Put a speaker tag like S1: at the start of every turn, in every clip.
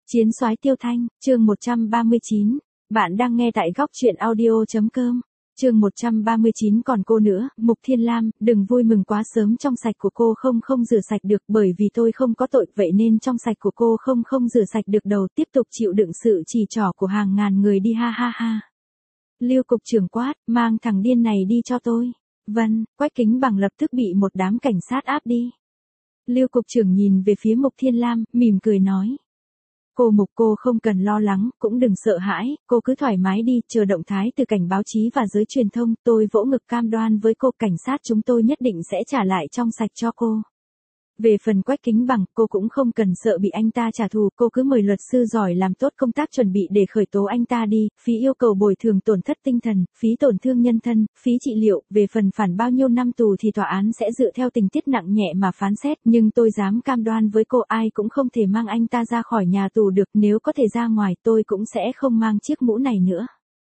S1: Chiến soái Tiêu Thanh, chương 139. Bạn đang nghe tại góc truyện audio.com. Chương 139. Còn cô nữa, Mục Thiên Lam, đừng vui mừng quá sớm, trong sạch của cô không rửa sạch được, bởi vì tôi không có tội, vậy nên trong sạch của cô không rửa sạch được đầu, tiếp tục chịu đựng sự chỉ trỏ của hàng ngàn người đi, ha ha ha. Lưu cục trưởng quát, mang thằng điên này đi cho tôi. Vâng, Quách Kính Bằng lập tức bị một đám cảnh sát áp đi. Lưu cục trưởng nhìn về phía Mục Thiên Lam, mỉm cười nói. Cô Mục, cô không cần lo lắng, cũng đừng sợ hãi, cô cứ thoải mái đi, chờ động thái từ cảnh báo chí và giới truyền thông, tôi vỗ ngực cam đoan với cô, cảnh sát chúng tôi nhất định sẽ trả lại trong sạch cho cô. Về phần Quách Kính Bằng, cô cũng không cần sợ bị anh ta trả thù, cô cứ mời luật sư giỏi làm tốt công tác chuẩn bị để khởi tố anh ta đi, phí yêu cầu bồi thường tổn thất tinh thần, phí tổn thương nhân thân, phí trị liệu, về phần phản bao nhiêu năm tù thì tòa án sẽ dựa theo tình tiết nặng nhẹ mà phán xét, nhưng tôi dám cam đoan với cô, ai cũng không thể mang anh ta ra khỏi nhà tù được, nếu có thể ra ngoài tôi cũng sẽ không mang chiếc mũ này nữa.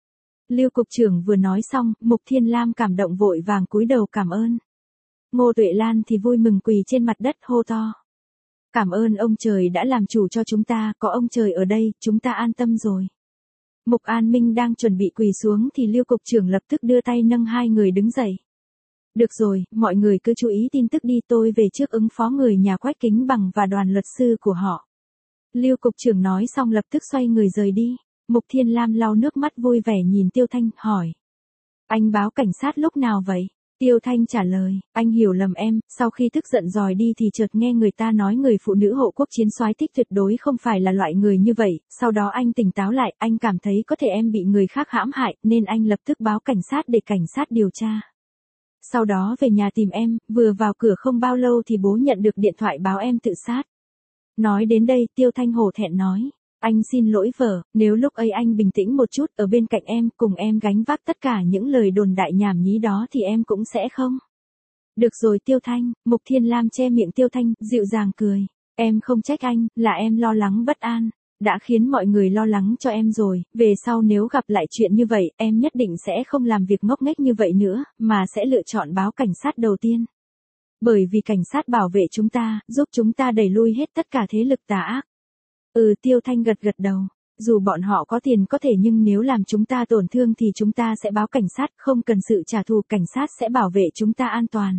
S1: Lưu cục trưởng vừa nói xong, Mục Thiên Lam cảm động vội vàng cúi đầu cảm ơn. Ngô Tuệ Lan thì vui mừng quỳ trên mặt đất hô to. Cảm ơn ông trời đã làm chủ cho chúng ta, có ông trời ở đây, chúng ta an tâm rồi. Mục An Minh đang chuẩn bị quỳ xuống thì Lưu cục trưởng lập tức đưa tay nâng hai người đứng dậy. Được rồi, mọi người cứ chú ý tin tức đi, tôi về trước ứng phó người nhà Quách Kính Bằng và đoàn luật sư của họ. Lưu cục trưởng nói xong lập tức xoay người rời đi. Mục Thiên Lam lau nước mắt vui vẻ nhìn Tiêu Thanh, hỏi. Anh báo cảnh sát lúc nào vậy? Tiêu Thanh trả lời, anh hiểu lầm em, sau khi tức giận dòi đi thì chợt nghe người ta nói người phụ nữ hộ quốc chiến soái Tích tuyệt đối không phải là loại người như vậy, sau đó anh tỉnh táo lại, anh cảm thấy có thể em bị người khác hãm hại, nên anh lập tức báo cảnh sát để cảnh sát điều tra. Sau đó về nhà tìm em, vừa vào cửa không bao lâu thì bố nhận được điện thoại báo em tự sát. Nói đến đây, Tiêu Thanh hổ thẹn nói. Anh xin lỗi vợ, nếu lúc ấy anh bình tĩnh một chút ở bên cạnh em, cùng em gánh vác tất cả những lời đồn đại nhảm nhí đó thì em cũng sẽ không. Được rồi Tiêu Thanh, Mục Thiên Lam che miệng Tiêu Thanh, dịu dàng cười. Em không trách anh, là em lo lắng bất an, đã khiến mọi người lo lắng cho em rồi, về sau nếu gặp lại chuyện như vậy, em nhất định sẽ không làm việc ngốc nghếch như vậy nữa, mà sẽ lựa chọn báo cảnh sát đầu tiên. Bởi vì cảnh sát bảo vệ chúng ta, giúp chúng ta đẩy lui hết tất cả thế lực tà ác. Tiêu Thanh gật đầu. Dù bọn họ có tiền có thể nhưng nếu làm chúng ta tổn thương thì chúng ta sẽ báo cảnh sát, không cần sự trả thù, cảnh sát sẽ bảo vệ chúng ta an toàn.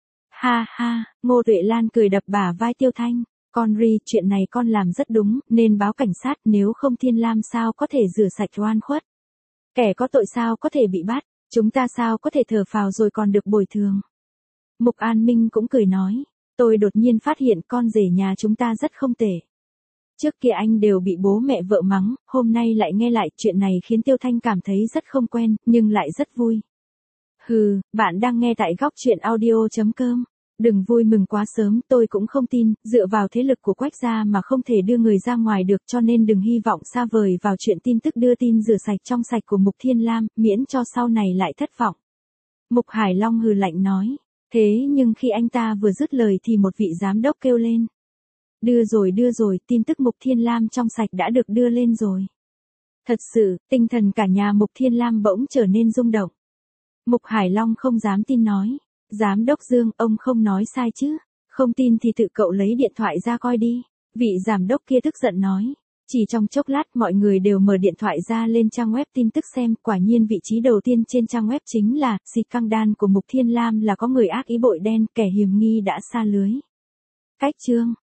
S1: Ha ha, Ngô Tuệ Lan cười đập bả vai Tiêu Thanh. Con Ri, chuyện này con làm rất đúng, nên báo cảnh sát, nếu không Thiên Lam sao có thể rửa sạch oan khuất. Kẻ có tội sao có thể bị bắt, chúng ta sao có thể thở phào rồi còn được bồi thường. Mục An Minh cũng cười nói, tôi đột nhiên phát hiện con rể nhà chúng ta rất không tệ. Trước kia anh đều bị bố mẹ vợ mắng, hôm nay lại nghe lại chuyện này khiến Tiêu Thanh cảm thấy rất không quen, nhưng lại rất vui. Bạn đang nghe tại góc truyện audio.com. Đừng vui mừng quá sớm, tôi cũng không tin, dựa vào thế lực của Quách gia mà không thể đưa người ra ngoài được, cho nên đừng hy vọng xa vời vào chuyện tin tức đưa tin rửa sạch trong sạch của Mục Thiên Lam, miễn cho sau này lại thất vọng. Mục Hải Long hừ lạnh nói, thế nhưng khi anh ta vừa dứt lời thì một vị giám đốc kêu lên. Đưa rồi, tin tức Mục Thiên Lam trong sạch đã được đưa lên rồi. Thật sự, tinh thần cả nhà Mục Thiên Lam bỗng trở nên rung động. Mục Hải Long không dám tin nói, Giám đốc Dương, ông không nói sai chứ, không tin thì tự cậu lấy điện thoại ra coi đi. Vị giám đốc kia tức giận nói, chỉ trong chốc lát mọi người đều mở điện thoại ra lên trang web tin tức xem, quả nhiên vị trí đầu tiên trên trang web chính là, scandal của Mục Thiên Lam là có người ác ý bội đen, kẻ hiểm nghi đã sa lưới. Cách chương